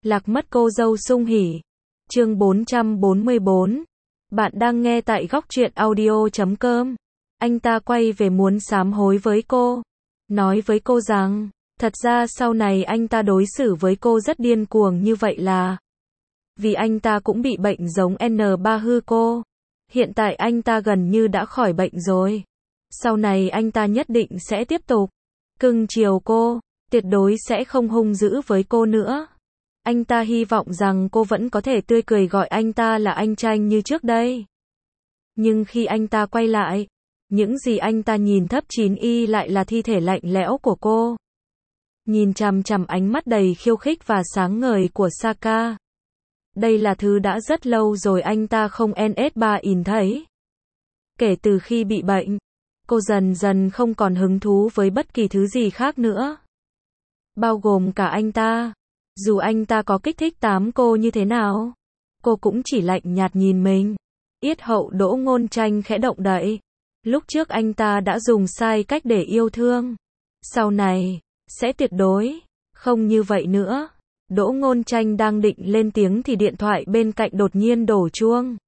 Lạc mất cô dâu sung hỉ. Chương 444. Bạn đang nghe tại góc truyện audio.com. Anh ta quay về muốn sám hối với cô. Nói với cô rằng, thật ra sau này anh ta đối xử với cô rất điên cuồng như vậy là vì anh ta cũng bị bệnh giống N3 hư cô. Hiện tại anh ta gần như đã khỏi bệnh rồi. Sau này anh ta nhất định sẽ tiếp tục cưng chiều cô, tuyệt đối sẽ không hung dữ với cô nữa. Anh ta hy vọng rằng cô vẫn có thể tươi cười gọi anh ta là anh Tranh như trước đây. Nhưng khi anh ta quay lại, những gì anh ta nhìn thấp 9y lại là thi thể lạnh lẽo của cô. Nhìn chằm chằm ánh mắt đầy khiêu khích và sáng ngời của Saka. Đây là thứ đã rất lâu rồi anh ta không NS3 in thấy. Kể từ khi bị bệnh, cô dần dần không còn hứng thú với bất kỳ thứ gì khác nữa. Bao gồm cả anh ta. Dù anh ta có kích thích tám cô như thế nào, cô cũng chỉ lạnh nhạt nhìn mình. Yết hậu Đỗ Ngôn Tranh khẽ động đậy. Lúc trước anh ta đã dùng sai cách để yêu thương. Sau này, sẽ tuyệt đối không như vậy nữa. Đỗ Ngôn Tranh đang định lên tiếng thì điện thoại bên cạnh đột nhiên đổ chuông.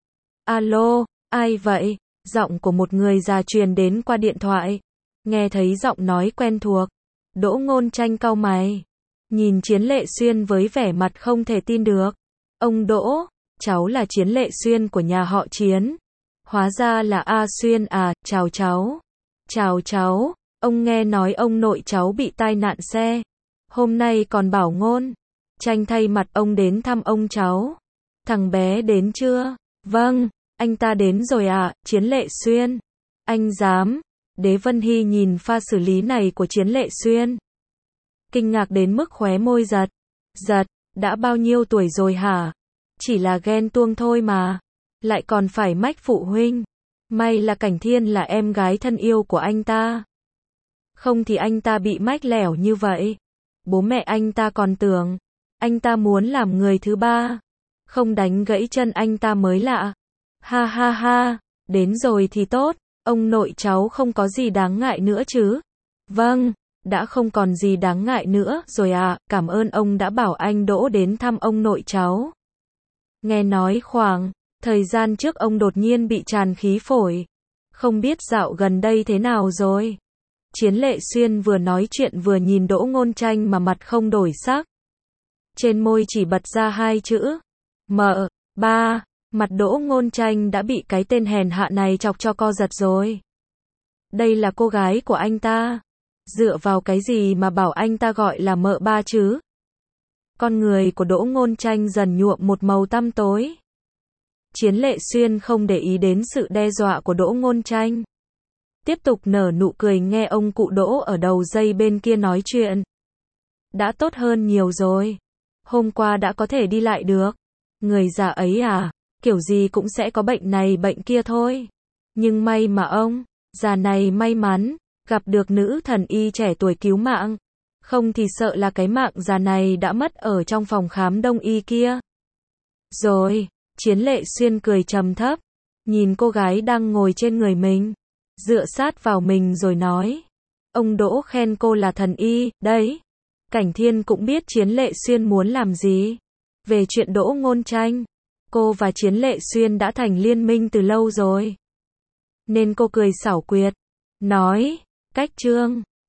Alo, ai vậy? Giọng của một người già truyền đến qua điện thoại. Nghe thấy giọng nói quen thuộc, Đỗ Ngôn Tranh cau mày. Nhìn Chiến Lệ Xuyên với vẻ mặt không thể tin được. Ông Đỗ, cháu là Chiến Lệ Xuyên của nhà họ Chiến. Hóa ra là A Xuyên à, chào cháu. Chào cháu, ông nghe nói ông nội cháu bị tai nạn xe. Hôm nay còn bảo Ngôn Tranh thay mặt ông đến thăm ông cháu. Thằng bé đến chưa? Vâng, anh ta đến rồi à, Chiến Lệ Xuyên. Anh dám. Đế Vân Hy nhìn pha xử lý này của Chiến Lệ Xuyên. Kinh ngạc đến mức khóe môi giật. Giật, đã bao nhiêu tuổi rồi hả? Chỉ là ghen tuông thôi mà. Lại còn phải mách phụ huynh. May là Cảnh Thiên là em gái thân yêu của anh ta. Không thì anh ta bị mách lẻo như vậy. Bố mẹ anh ta còn tưởng anh ta muốn làm người thứ ba. Không đánh gãy chân anh ta mới lạ. Ha ha ha, đến rồi thì tốt. Ông nội cháu không có gì đáng ngại nữa chứ? Vâng. Đã không còn gì đáng ngại nữa rồi à, cảm ơn ông đã bảo anh Đỗ đến thăm ông nội cháu. Nghe nói khoảng thời gian trước ông đột nhiên bị tràn khí phổi. Không biết dạo gần đây thế nào rồi? Chiến Lệ Xuyên vừa nói chuyện vừa nhìn Đỗ Ngôn Tranh mà mặt không đổi sắc. Trên môi chỉ bật ra hai chữ. M3, mặt Đỗ Ngôn Tranh đã bị cái tên hèn hạ này chọc cho co giật rồi. Đây là cô gái của anh ta. Dựa vào cái gì mà bảo anh ta gọi là M3 chứ? Con người của Đỗ Ngôn Tranh dần nhuộm một màu tăm tối. Chiến Lệ Xuyên không để ý đến sự đe dọa của Đỗ Ngôn Tranh. Tiếp tục nở nụ cười nghe ông cụ Đỗ ở đầu dây bên kia nói chuyện. Đã tốt hơn nhiều rồi. Hôm qua đã có thể đi lại được. Người già ấy à, kiểu gì cũng sẽ có bệnh này bệnh kia thôi. Nhưng may mà ông già này may mắn gặp được nữ thần y trẻ tuổi cứu mạng. Không thì sợ là cái mạng già này đã mất ở trong phòng khám đông y kia. Rồi, Chiến Lệ Xuyên cười trầm thấp, nhìn cô gái đang ngồi trên người mình, dựa sát vào mình rồi nói. Ông Đỗ khen cô là thần y, đấy. Cảnh Thiên cũng biết Chiến Lệ Xuyên muốn làm gì. Về chuyện Đỗ Ngôn Tranh, cô và Chiến Lệ Xuyên đã thành liên minh từ lâu rồi. Nên cô cười xảo quyệt, nói, cách Trương